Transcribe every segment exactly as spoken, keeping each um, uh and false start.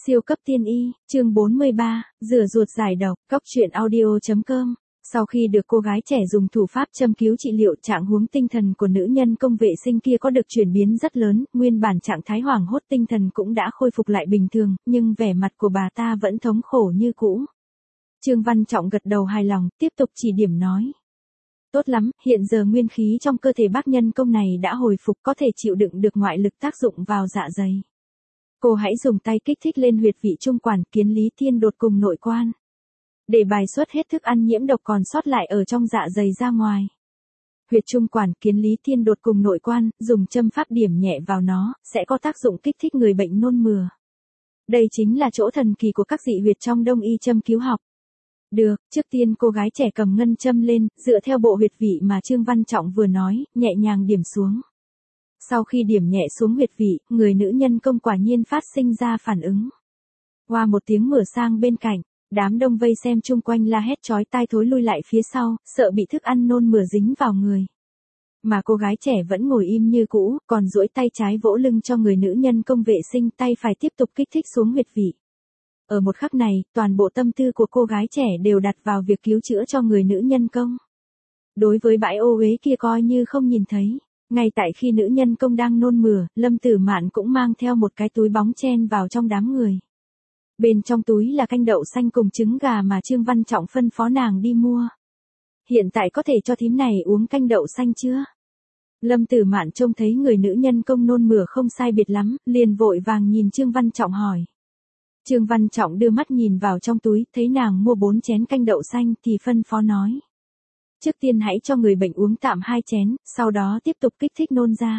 Siêu cấp tiên y, chương bốn mươi ba, rửa ruột giải độc, góc truyện audio chấm com. Sau khi được cô gái trẻ dùng thủ pháp châm cứu trị liệu, trạng huống tinh thần của nữ nhân công vệ sinh kia có được chuyển biến rất lớn, nguyên bản trạng thái hoảng hốt tinh thần cũng đã khôi phục lại bình thường, nhưng vẻ mặt của bà ta vẫn thống khổ như cũ. Trương Văn Trọng gật đầu hài lòng, tiếp tục chỉ điểm nói. Tốt lắm, hiện giờ nguyên khí trong cơ thể bác nhân công này đã hồi phục, có thể chịu đựng được ngoại lực tác dụng vào dạ dày. Cô hãy dùng tay kích thích lên huyệt vị trung quản, kiến lý thiên đột cùng nội quan, để bài xuất hết thức ăn nhiễm độc còn sót lại ở trong dạ dày ra ngoài. Huyệt trung quản, kiến lý thiên đột cùng nội quan, dùng châm pháp điểm nhẹ vào nó, sẽ có tác dụng kích thích người bệnh nôn mửa. Đây chính là chỗ thần kỳ của các dị huyệt trong đông y châm cứu học. Được, trước tiên cô gái trẻ cầm ngân châm lên, dựa theo bộ huyệt vị mà Trương Văn Trọng vừa nói, nhẹ nhàng điểm xuống. Sau khi điểm nhẹ xuống huyệt vị, người nữ nhân công quả nhiên phát sinh ra phản ứng. Qua một tiếng mửa sang bên cạnh, đám đông vây xem chung quanh la hét chói tai thối lui lại phía sau, sợ bị thức ăn nôn mửa dính vào người. Mà cô gái trẻ vẫn ngồi im như cũ, còn duỗi tay trái vỗ lưng cho người nữ nhân công vệ sinh, tay phải tiếp tục kích thích xuống huyệt vị. Ở một khắc này, toàn bộ tâm tư của cô gái trẻ đều đặt vào việc cứu chữa cho người nữ nhân công. Đối với bãi ô uế kia coi như không nhìn thấy. Ngay tại khi nữ nhân công đang nôn mửa, Lâm Tử Mạn cũng mang theo một cái túi bóng chen vào trong đám người. Bên trong túi là canh đậu xanh cùng trứng gà mà Trương Văn Trọng phân phó nàng đi mua. Hiện tại có thể cho thím này uống canh đậu xanh chưa? Lâm Tử Mạn trông thấy người nữ nhân công nôn mửa không sai biệt lắm, liền vội vàng nhìn Trương Văn Trọng hỏi. Trương Văn Trọng đưa mắt nhìn vào trong túi, thấy nàng mua bốn chén canh đậu xanh thì phân phó nói. Trước tiên hãy cho người bệnh uống tạm hai chén, sau đó tiếp tục kích thích nôn ra.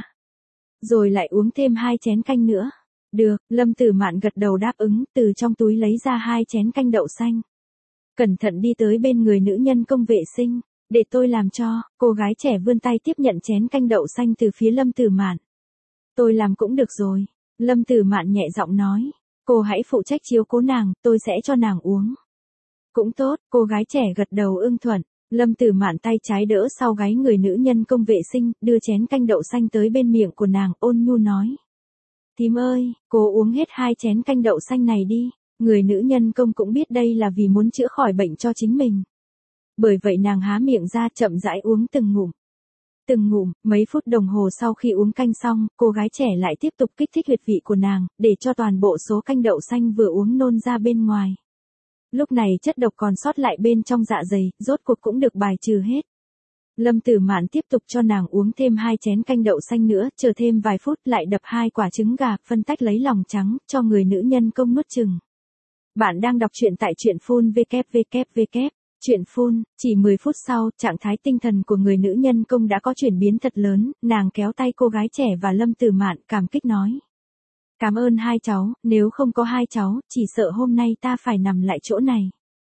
Rồi lại uống thêm hai chén canh nữa. Được, Lâm Tử Mạn gật đầu đáp ứng, từ trong túi lấy ra hai chén canh đậu xanh. Cẩn thận đi tới bên người nữ nhân công vệ sinh, để tôi làm cho, cô gái trẻ vươn tay tiếp nhận chén canh đậu xanh từ phía Lâm Tử Mạn. Tôi làm cũng được rồi, Lâm Tử Mạn nhẹ giọng nói, cô hãy phụ trách chiếu cố nàng, tôi sẽ cho nàng uống. Cũng tốt, cô gái trẻ gật đầu ưng thuận. Lâm Tử Mạn tay trái đỡ sau gáy người nữ nhân công vệ sinh, đưa chén canh đậu xanh tới bên miệng của nàng, ôn nhu nói. Thím ơi, cô uống hết hai chén canh đậu xanh này đi. Người nữ nhân công cũng biết đây là vì muốn chữa khỏi bệnh cho chính mình. Bởi vậy nàng há miệng ra chậm rãi uống từng ngụm. Từng ngụm, mấy phút đồng hồ sau khi uống canh xong, cô gái trẻ lại tiếp tục kích thích huyệt vị của nàng, để cho toàn bộ số canh đậu xanh vừa uống nôn ra bên ngoài. Lúc này chất độc còn sót lại bên trong dạ dày, rốt cuộc cũng được bài trừ hết. Lâm Tử Mạn tiếp tục cho nàng uống thêm hai chén canh đậu xanh nữa, chờ thêm vài phút lại đập hai quả trứng gà, phân tách lấy lòng trắng, cho người nữ nhân công nuốt chừng. Bạn đang đọc truyện tại truyện phun vê kép vê kép vê kép. Truyện phun, chỉ mười phút sau, trạng thái tinh thần của người nữ nhân công đã có chuyển biến thật lớn, nàng kéo tay cô gái trẻ và Lâm Tử Mạn cảm kích nói. Cảm ơn hai cháu, nếu không có hai cháu, chỉ sợ hôm nay ta phải nằm lại chỗ này.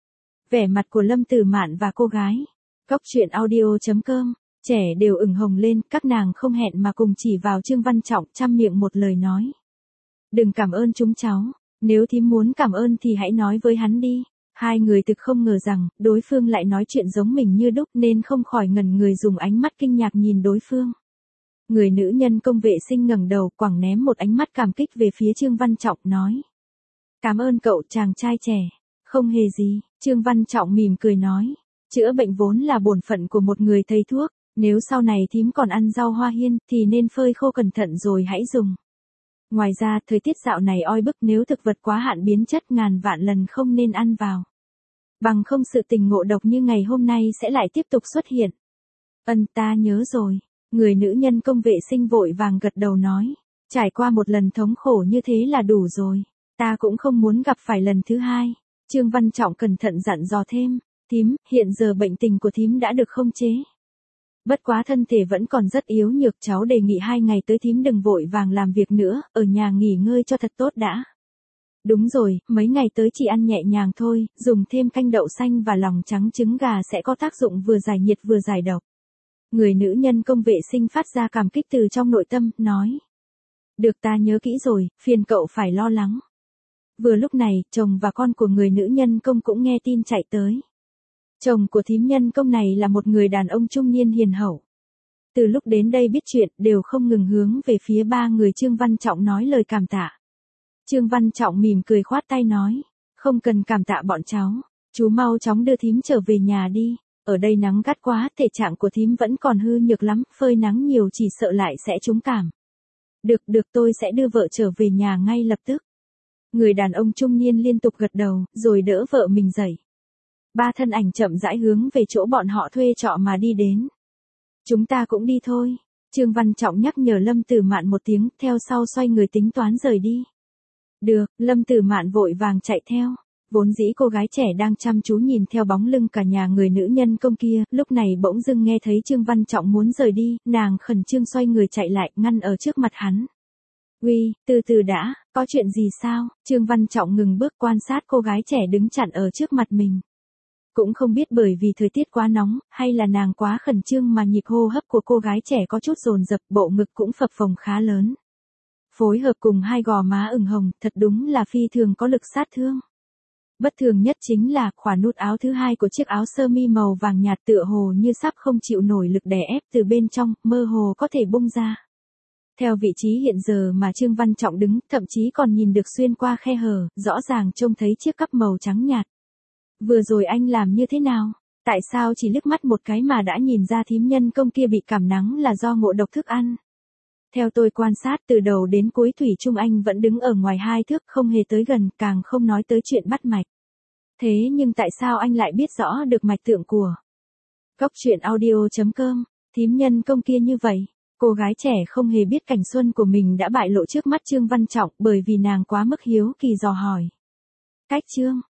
Vẻ mặt của Lâm Tử Mạn và cô gái. Góc truyện audio chấm com, trẻ đều ửng hồng lên, các nàng không hẹn mà cùng chỉ vào Trương Văn Trọng, chăm miệng một lời nói. Đừng cảm ơn chúng cháu, nếu thím muốn cảm ơn thì hãy nói với hắn đi. Hai người thực không ngờ rằng, đối phương lại nói chuyện giống mình như đúc nên không khỏi ngẩn người dùng ánh mắt kinh ngạc nhìn đối phương. Người nữ nhân công vệ sinh ngẩng đầu, quẳng ném một ánh mắt cảm kích về phía Trương Văn Trọng, nói. Cảm ơn cậu chàng trai trẻ. Không hề gì, Trương Văn Trọng mỉm cười nói. Chữa bệnh vốn là bổn phận của một người thầy thuốc, nếu sau này thím còn ăn rau hoa hiên thì nên phơi khô cẩn thận rồi hãy dùng. Ngoài ra, thời tiết dạo này oi bức, nếu thực vật quá hạn biến chất ngàn vạn lần không nên ăn vào. Bằng không sự tình ngộ độc như ngày hôm nay sẽ lại tiếp tục xuất hiện. Ân, ta nhớ rồi. Người nữ nhân công vệ sinh vội vàng gật đầu nói. Trải qua một lần thống khổ như thế là đủ rồi. Ta cũng không muốn gặp phải lần thứ hai. Trương Văn Trọng cẩn thận dặn dò thêm. Thím, hiện giờ bệnh tình của thím đã được khống chế. Bất quá thân thể vẫn còn rất yếu nhược, cháu đề nghị hai ngày tới thím đừng vội vàng làm việc nữa, ở nhà nghỉ ngơi cho thật tốt đã. Đúng rồi, mấy ngày tới chỉ ăn nhẹ nhàng thôi, dùng thêm canh đậu xanh và lòng trắng trứng gà sẽ có tác dụng vừa giải nhiệt vừa giải độc. Người nữ nhân công vệ sinh phát ra cảm kích từ trong nội tâm, nói. Được, ta nhớ kỹ rồi, phiền cậu phải lo lắng. Vừa lúc này, chồng và con của người nữ nhân công cũng nghe tin chạy tới. Chồng của thím nhân công này là một người đàn ông trung niên hiền hậu. Từ lúc đến đây biết chuyện, đều không ngừng hướng về phía ba người Trương Văn Trọng nói lời cảm tạ. Trương Văn Trọng mỉm cười khoát tay nói. Không cần cảm tạ bọn cháu. Chú mau chóng đưa thím trở về nhà đi. Ở đây nắng gắt quá, thể trạng của thím vẫn còn hư nhược lắm, phơi nắng nhiều chỉ sợ lại sẽ trúng cảm. Được, được, tôi sẽ đưa vợ trở về nhà ngay lập tức. Người đàn ông trung niên liên tục gật đầu, rồi đỡ vợ mình dậy. Ba thân ảnh chậm rãi hướng về chỗ bọn họ thuê trọ mà đi đến. Chúng ta cũng đi thôi. Trương Văn Trọng nhắc nhở Lâm Tử Mạn một tiếng, theo sau xoay người tính toán rời đi. Được, Lâm Tử Mạn vội vàng chạy theo. Vốn dĩ cô gái trẻ đang chăm chú nhìn theo bóng lưng cả nhà người nữ nhân công kia, lúc này bỗng dưng nghe thấy Trương Văn Trọng muốn rời đi, nàng khẩn trương xoay người chạy lại, ngăn ở trước mặt hắn. Uy, từ từ đã, có chuyện gì sao? Trương Văn Trọng ngừng bước quan sát cô gái trẻ đứng chặn ở trước mặt mình. Cũng không biết bởi vì thời tiết quá nóng, hay là nàng quá khẩn trương mà nhịp hô hấp của cô gái trẻ có chút dồn dập, bộ ngực cũng phập phồng khá lớn. Phối hợp cùng hai gò má ửng hồng, thật đúng là phi thường có lực sát thương. Bất thường nhất chính là khóa nút áo thứ hai của chiếc áo sơ mi màu vàng nhạt tựa hồ như sắp không chịu nổi lực đè ép từ bên trong, mơ hồ có thể bung ra. Theo vị trí hiện giờ mà Trương Văn Trọng đứng, thậm chí còn nhìn được xuyên qua khe hở, rõ ràng trông thấy chiếc cắp màu trắng nhạt. Vừa rồi anh làm như thế nào? Tại sao chỉ liếc mắt một cái mà đã nhìn ra thím nhân công kia bị cảm nắng là do ngộ độc thức ăn? Theo tôi quan sát từ đầu đến cuối thủy chung anh vẫn đứng ở ngoài hai thước, không hề tới gần, càng không nói tới chuyện bắt mạch. Thế nhưng tại sao anh lại biết rõ được mạch tượng của Cốc truyện audio chấm com, thím nhân công kia như vậy? Cô gái trẻ không hề biết cảnh xuân của mình đã bại lộ trước mắt Trương Văn Trọng bởi vì nàng quá mức hiếu kỳ dò hỏi. Cách Trương,